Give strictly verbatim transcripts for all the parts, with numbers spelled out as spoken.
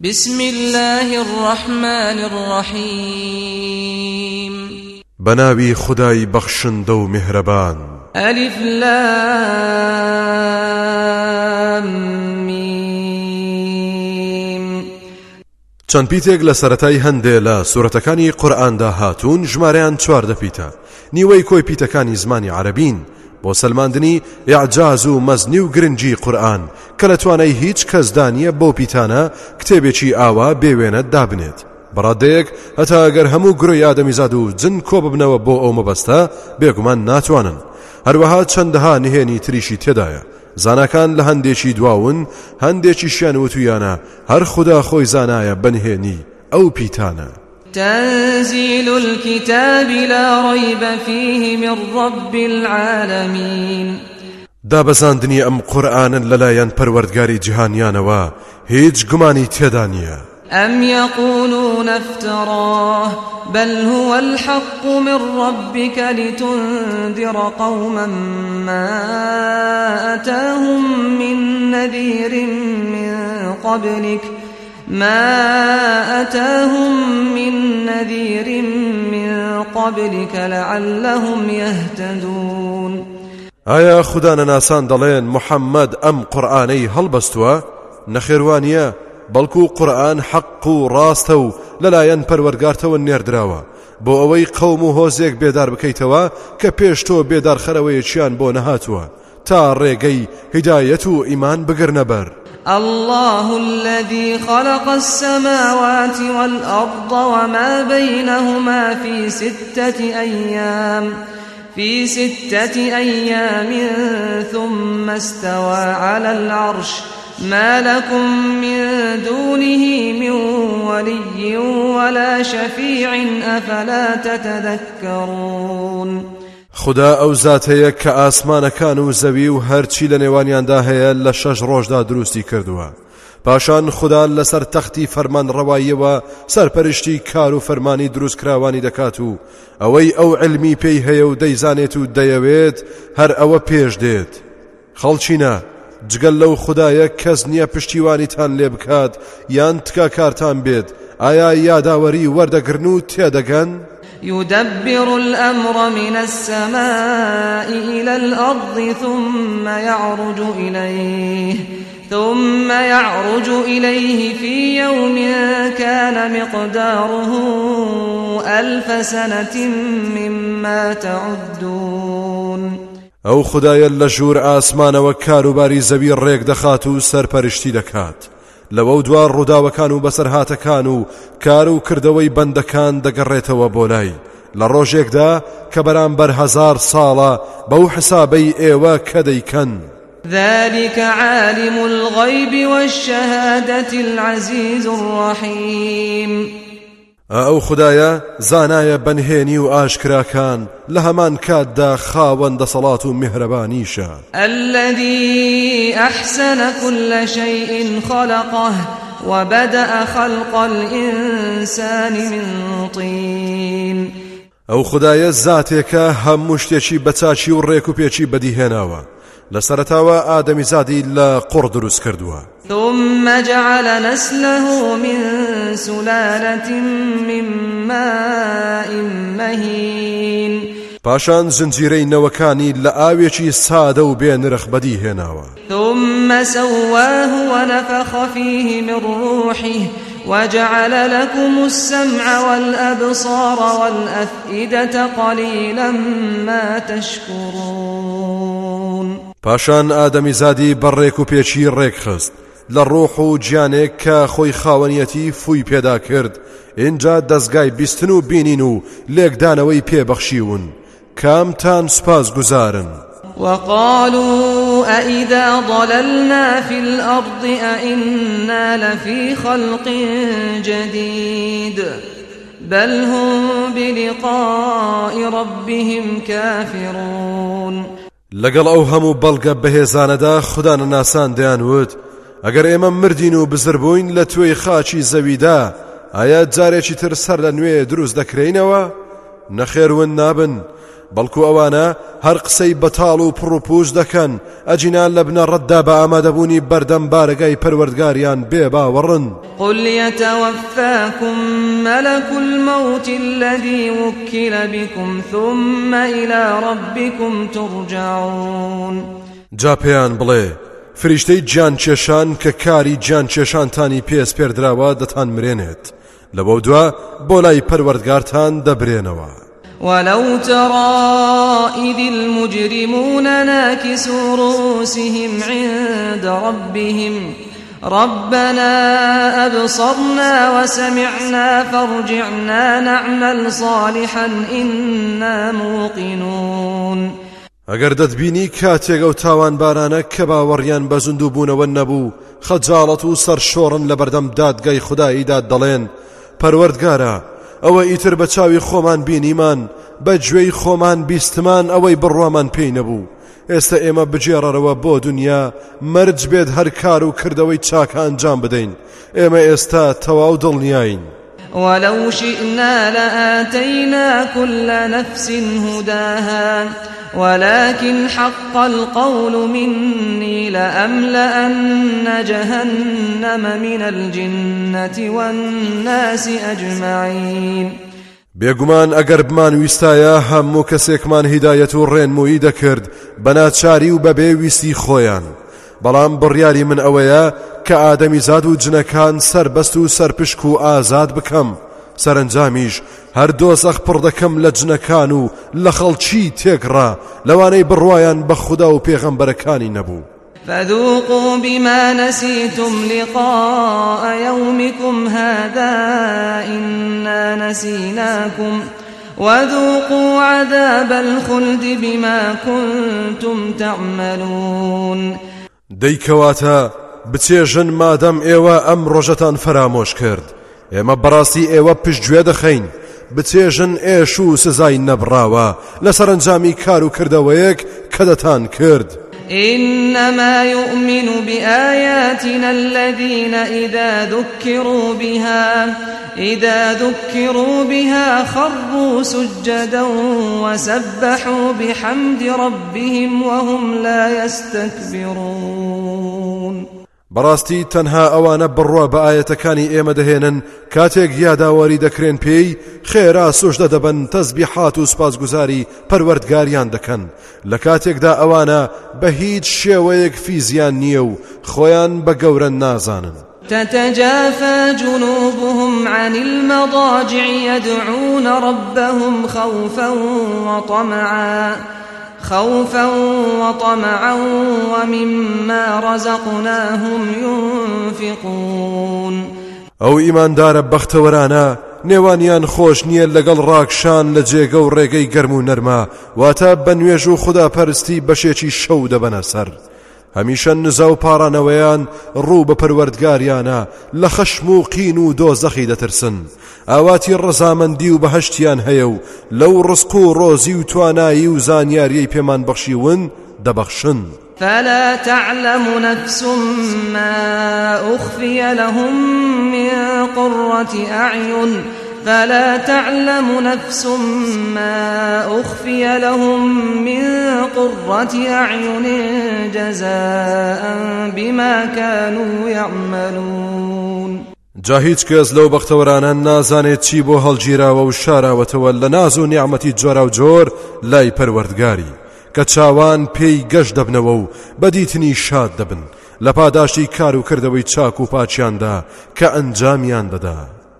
بسم الله الرحمن الرحيم بناوي خداي بخشن دو مهربان ألف لام ميم چەند پیتێک لە سەرەتای هەندێ لە سورەتەکانی قورئاندا هاتوون ژمارەیان چواردە پیتە نیوەی کۆی پیتەکانی زمانی عەرەبین بۆ سەلماندنی ئیعجاز و مەزنی و گرنگی قورئان کە لە توانای هیچ کەسدا نییە بۆ پیتانە کتێبێکی ئاوا بێوێنە دابنێت بەڕادەیەک هەتا ئەگەر هەموو گڕۆی ئادەمیزاد و جن کۆ ببنەوە بۆ ئەو مەبەستە بێگومان ناتوانن هەروەها چەندەها نهێنی تریشی تێدایە زاناکان لە هەندێکی دواون هەندێکیشیان وتویانە هەر خوددا خۆی زانایە بەنهێنی ئەو پیتانە تنزيل الكتاب لا ريب فيه من رب العالمين دابەزاندنی ئەم قورئانن لەلایەن پەروەردگاری جیهانیانەوە هیچ گومانی تێدا نییە أم يقولون افتراه بل هو الحق من ربك لتنذر قوما ما أتاهم من نذير من قبلك ما أتاهم من نذير من قبلك لعلهم يهتدون آیا خدا ناسان دەڵێن محەممەد ئەم قورئانەی هەڵبەستووە نەخێوانیە بەڵکو قورئان حەق و ڕاستە و لەلایەن پەروەردگارتەوە نێردراوە بۆ ئەوەی قەوم و هۆزێک بێدار بکەیتەوە کە پێش تۆ بێدار خەرەوەیەکیان بۆ نەهاتووە تا ڕێگەی هیدایەت و ئیمان بگرنە بەر الله الذي خلق السماوات والأرض وما بينهما في ستة أيام في ستة أيام ثم استوى على العرش ما لكم من دونه من ولي ولا شفيع أفلا تتذكرون خدا ئەو زاتەیە کە ئاسمانەکان و زەوی و هەرچی لە نێوانیاندا هەیە لە شەش ڕۆژدا دروستی کردووە پاشان خدا لەسەر تەختی فەرمان ڕەواییەوە سەرپەرشتی کار و فەرمانی دروست کراوانی دەکات و ئەوەی ئەو علمی پێی هەیە و دەیزانێت و دەیەوێت هەر ئەوە پێش دێت خەڵچینە جگەل لەو خدایە کەس نییە پشتیوانیتان لێ بکات یان تکا کارتان بێت ئایا یاداوەری وەردەگرن و تێدەگەن يدبر الأمر من السماء إلى الأرض ثم يعرج إليه ثم يعرج إليه في يوم كان مقداره ألف سنة مما تعدون ئەو خدایە لە ژوور ئاسمانەوە کاروباری زەوی ڕێک دەخات و سەرپەرشتی دەکات لەوە دوار ڕووداوەکان و بەسەرهاتەکان و کار و کردەوەی بەندەکان دەگەڕێتەوە بۆ لای لە ڕۆژێکدا کە بەرامبەر هەزار ساڵە بەو حسابەی ئێوە کە دەیکەن ذلك عالم الغيب والشهادة العزيز الرحيم ئەو خدایە زانایە بەنهێنی و ئاشکراکان لە هەمان کاتدا خاوەندە دەسەڵات و میهرەبانیشە الذي أحسن كل شيء خلقه وبدأ خلق الإنسان من طين ئەو خدایە زاتێکە هەموو شتێکی بەچاچی و ڕێک و پێچی بەدیهێناوە لە سەرەتاوە ئادەمیزادی لە قوڕ دروست کردووە ثم جعل نسله من سلالة من ماء مهين پاشان زنجیرەی نەوەکانی لە ئاوێکی سادە و بێنرخ بەدیهێناوە ثم سواه ونفخ فيه من روحه وجعل لكم السمع والأبصار والأفئدة قليلا ما تشكرون پاشان ئادەمیزادی بەڕێک و پێچی ڕێک خست لە ڕۆح و گیانێک کە خۆی خاوەنیەتی فوی پێدا کرد اینجا دەستگای بیستن و بینین و لێکدانەوەی پێبەخشیون کامتان سپاس گوزارن وقالوا أئذا ضللنا في الأرض أئنا لفي خلق جديد بل هم بلقاء ربهم كافرون لەگەڵ ئەو هەموو بەڵگە بەهێزانەدا خوددا ناسان دەیانوت ئەگەر ئێمە مردین و بزر بووین لە توێی خاچی زەویدا ئایا جارێکی تر سەر لە نوێ دروست دەکرێنەوە نەخێرون نابن بەڵکو ئەوانە هەر قسەی بەتاڵ و پڕ و پوش دەکەن ئەجینان لە بنە ڕەتدا بە ئامادەبوونی بەردەم بارگای پەروەردگاریان بێ باوەڕن. قل يتوفاكم ملك الموت الذي وكل بكم ثم إلى ربكم ترجعون. جا پێیان بڵێ فریشتەی گیان کێشان کە کاری گیان کێشانتانی پێس پێردراوە دەتان مرێنێت لەبەو دووە بۆ لای پەروەردگارتان دەبرێنەوە. ولو ترى إذ المجرمون ناكسوا رؤوسهم عند ربهم ربنا أبصرنا وسمعنا فارجعنا نعمل صالحا إنا موقنون. ئەگەر دەتبینی کاتێک ئەو تاوان بارانە کە باوەڕیان بە زوندوو بوونەوە نەبوو خەجاڵەت و سەرشۆڕن لە بەردەم دادگای خوداییدا دەڵێن پەروەردگارە ئەوە ئیتر بە چاوی خۆمان بینیمان بە گوێی خۆمان بیستمان ئەوەی بڕوامان پێی نەبوو ئێستا ئێمە بجێڕەرەوە بۆ دنیا مەرج بێت هەر کار و کردەوەی چاکە ئەنجام بدەین ئێمە ئێستا تەواو دڵنیاین. ولو شئنا لآتينا كل نفس هداها ولكن حق القول مني لأملأن جهنم من الجنة والناس أجمعين. بێگومان ئەگەر بمان ویستایە هەموو کەسێکمان هیدایەت و ڕێنمویی دەکرد بەناچاری و بەبێ ویستی خۆیان بەڵام بڕیاری من ئەوەیە کە ئادەمیزاد و جنەکان سەربەست و سەرپشک و ئازاد بکەم سەرنجامیش هەر دۆزەخ پڕ دەکەم لە جنەکان و لە خەڵکی تێکڕا لەوانەی بڕوایان بە خودا و پێغەمبەرەکانی نەبوو. فذوقوا بما نسيتم لقاء يومكم هذا إنا نسيناكم وذوقوا عذاب الخلد بما كنتم تعملون. دەیکەواتە بچێژن مادەم ئێوە ئەم ڕۆژەتان فرامۆش کرد ئێمە بەڕاستی ئێوە پشتگوێ دەخەین بچێژن ئێش و سزای نەبڕاوە لە سەرنجامی کار و کردەوەیەک کە دەتان کرد. إنما يؤمن بآياتنا الذين إذا ذكروا بها إذا ذكروا بها خروا سجدا وسبحوا بحمد ربهم وهم لا يستكبرون. بەڕاستی تەنها ئەوانە بڕوا بە ئاەتەکانی ئێمە دەهێنن کاتێک یاداوەری دەکرێن پێی خێرا سوژدە دەبن تەسبیحات و سوپاسگوزاری پەروەردگاریان دەکەن لە کاتێکدا ئەوانە بە هیچ شێوەیەک فیزیان نییە و خۆیان بە گەورە نازانن. تتجافى جنوبهم عن المضاجع يدعون ربهم خوفا وطمعا خوفا وطمعا ومما رزقناهم ينفقون. ئەو ئیماندارە بەختەوەرانە نێوانیان خۆش نییە لەگەڵ ڕاکشان لە جێگە و ڕێگەی گەرم و نەرمە واتە بە نوێژ و خوداپەرستی بەشێکی شەو دەبەنە سەر هەمیشە نزا و پارانەوەیان ڕوو بە پەروەردگاریانە لە خەشم و قین و دۆزەخی دەترسن ئاواتی ڕەزامەندی و بەهەشتیان هەیە و لەو ڕزق و ڕۆزی و توانایی و زانیاریەی پێمان بەخشیون دەبەخشن. فلا تعلم نفس ما أخفي لهم من قرة أعين فلا تعلم نفس ما أخفي لهم من قرة أعين جزاء بما كانوا يعملون. جا هیچ کەس لەو بەختەوەرانە نازانێت چی بۆ هەڵگیراوە و شاراوەتەوە لە ناز و نیعمەتی جۆرا و جۆر لای پەروەردگاری کە چاوان پێی گەشت دەبنەوە و بەدیتنی شاد دەبن لە پاداشتی کار و کردەوەی چاک و پاچیاندا کە ئەنجامیان دەدا.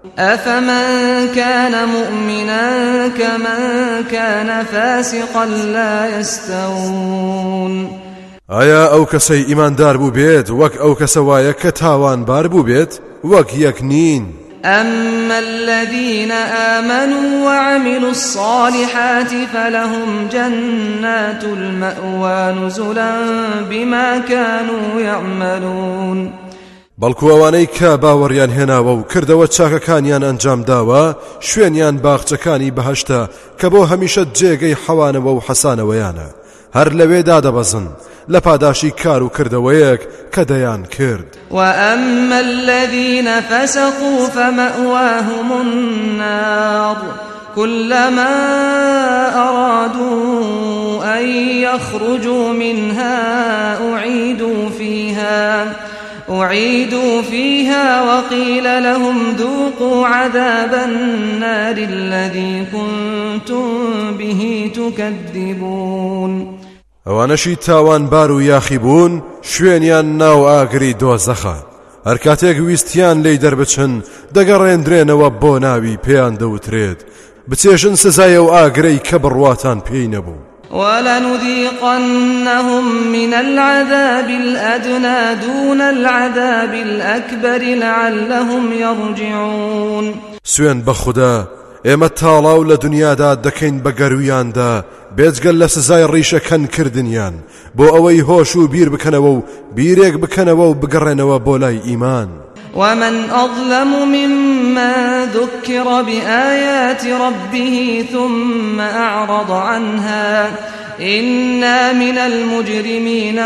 أفمن كان مؤمنا كمن كان فاسقا لا يستوون. ئایا ئەو کەسەی ئیماندار بوو بێت وەک ئەو کەسە وایە کە تاوانبار بوو بێت وەک یەک نین. أما الذين آمنوا وعملوا الصالحات فلهم جنات المأوى نزلا بما كانوا يعملون. بەڵکو ئەوانەی کە باوەڕیان هێناوە و کردەوە چاکەکانیان ئەنجام داوە شوێنیان باخچەکانی بەهەشتە کە بۆ هەمیشە جێگەی حەوانەوە و حەسانەوەیانە هەر لەوێدا دەبەزن لە پاداشی کار و کردەوەیەک کە دەیان کرد. وأما الذين فسقوا فمأواهم النار كلما أرادوا أن يخرجوا منها أعيدوا فيها أعيدوا فيها وقيل لهم ذوقوا عذاب النار الذي كنتم به تكذبون. ئەوانەشی تاوان بار و یاخی بوون شوێنیان ناو ئاگری دۆزەخە، هەر کاتێک ویستیان لێی دەربچن دەگەڕێندرێنەوە بۆ ناوی پێیان دەوترێت بچێژن سزایە و ئاگرەی کە بڕواتان پێی نەبوو. ولنذيقنهم من العذاب الأدنى دون العذاب الأكبر لعلهم يرجعون. سوێن بە خوددا ئێمە تاڵاو لە دنیادا دەکەین بە گەرویاندا بێجگەل لە سزای ڕیشەکەن کردنیان بۆ ئەوەی هۆش و بیر بکەنەوە و بیرێک بکەنەوە و بگەڕێنەوە بۆ لای ئیمان. ومن أظلم ممن ذكر بآيات ربه ثم أعرض عنها إنا من المجرمين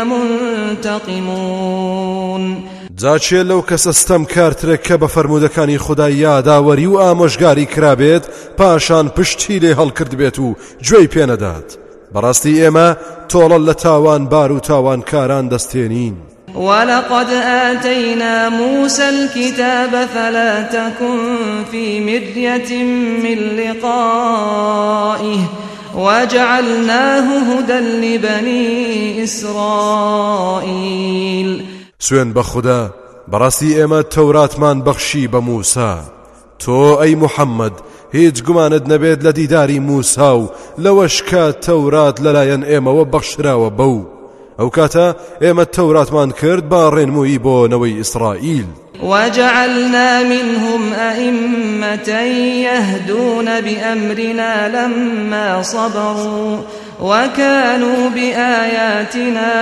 منتقمون. جاچێ لەو کەسە ستەم کارترێک کە بە فەرموودەکانی خودای یاداوەری و ئامۆژگاری کرابێت پاشان پشتی لێ هەڵکرد بێت و گوێی پێنەدات. بەڕاستی ئێمە تۆڵە لە تاوان بار و تاوان کاران دەستێنین. ولقد آتينا موسى الكتاب فلا تكن في مرية من لقائه وجعلناه هدى لبني إسرائيل. سوێن بە خوددا بەڕاستی ئێمە تەوراتمان بەخشی بە موسا. تۆ ئەی محەممەد هیچ گومانت نەبێت لە دیداری موسا و لەوەش کە تەورات لەلایەن ئێمەوە بەخشراوە بەو ئەو کاتە ئێمە تەوراتمان کرد با ڕێنمووی بۆ نەوەی ئیسرائیل. وجعلنا منهم أئمة يهدون بأمرنا لما صبروا وكانوا بآياتنا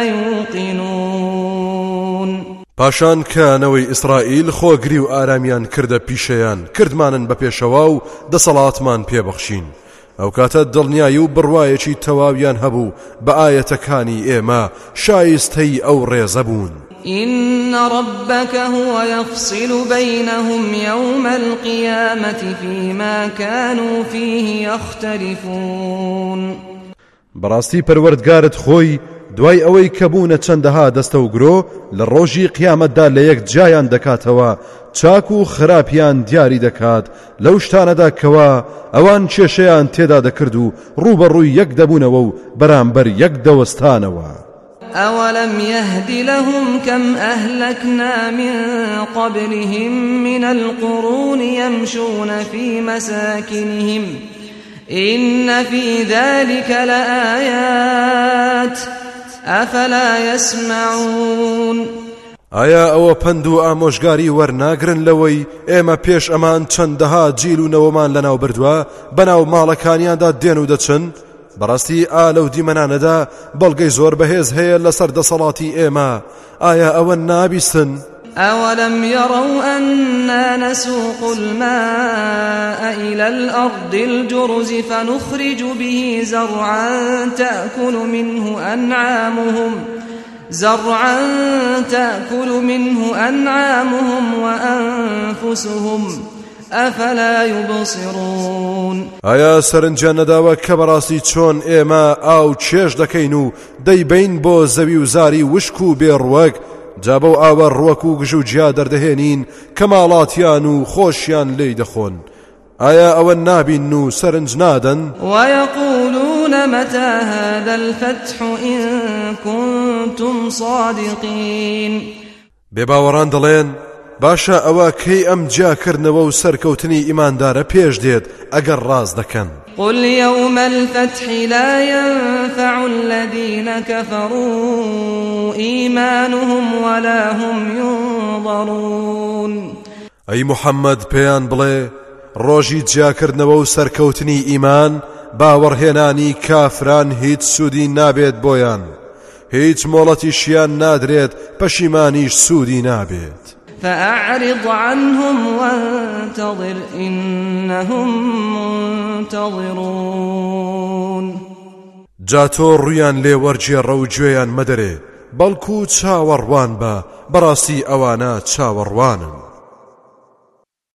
يوقنون. پاشان کە نەوەی ئیسرائیل خۆگری و ئارامیان کردە پیشەیان کردمانن بە پێشەوە و دەسەڵاتمان پێبەخشین. ئەو کاتە دڵنیایی و بڕوایەکی تەواویان هەبوو بە ئاەتەکانی ئێمە شایستەی ئەو ڕێزە بوون. إن ربك هو يفصل بينهم يوم القيامة فيما كانوا فيه يختلفون. بەڕاستی پەروەردگارت خۆی دوای ئەوەی کە بوونە چەندەها دەستە و گرۆ لە ڕۆژی قیامەتدا لە یەک جایان دەکاتەوە چاک و خراپیان دیاری دەکات لەو شتانەدا کەوا ئەوان کێشەیان تێدا دەکرد و ڕوبەڕووی یەک دەبوونەوە و بەرامبەر یەک دەوەستانەوە. أولم يهد لهم كم أهلكنا من قبلهم من القرون يمشون في مساكنهم إن في ذلك لآيات أفلا يسمعون. ئایا ئەوە پند و ئامۆژگاری وەرناگرن لەوەی ئێمە پێش ئەمان چەندەها جیل و نەوەمان لەناو بردووە بەناو ماڵەکانیاندا دێن و دەچن؟ بەڕاستی ئا لەو دیمەنانەدا بەڵگەی زۆر بەهێز هەیە لەسەر دەسەڵاتی ئێمە. ئایا ئەوە نابیستن؟ أولم يروا أنا نسوق الماء إلى الأرض الجرز فنخرج به زرعا تأكل منه أنعامهم زرعا تأكل منه أنعامهم وأنفسهم أفلا يبصرون. ئایا سەرنجیان نەداوە کە بەڕاستی چۆن ئێمە ئاو چێژ دەکەین و دەیبین بۆ زەوی و زاری وشک و بێڕوەک جا بەو ئاوە ڕوەک و گژ و جیا دەردەهێنین کە ماڵاتیان و خۆشیان لێی دەخۆن. ئایا ئەوە نابین و سەرنج نادەن؟ ويقولون متى هذا الفتح إن كنتم صادقين. بێباوەڕان دەڵێن باشە ئەوە کەی ئەم جاکردنەوە و سەرکەوتنی ئیماندارە پێش دێت ئەگەر ڕاست دەکەن. قل يوم الفتح لا ينفع الذين كفروا إيمانهم ولا هم ينظرون. ئەی محەممەد پێیان بڵێ ڕۆژی جیاکردنەوە و سەرکەوتنی ئیمان باوەڕهێنانی کافران هیچ سوودی نابێت بۆیان، هیچ مۆڵەتیشیان نادرێت پەشیمانیش سوودی نابێت. فأعرض عنهم وانتظر إنهم منتظرون. جاتۆ ڕویان لێ وەرجێڕە و گوێیان مەدەرێ بەڵکو چاوەڕوان بە بەڕاستی ئەوانە چاوەڕوانن.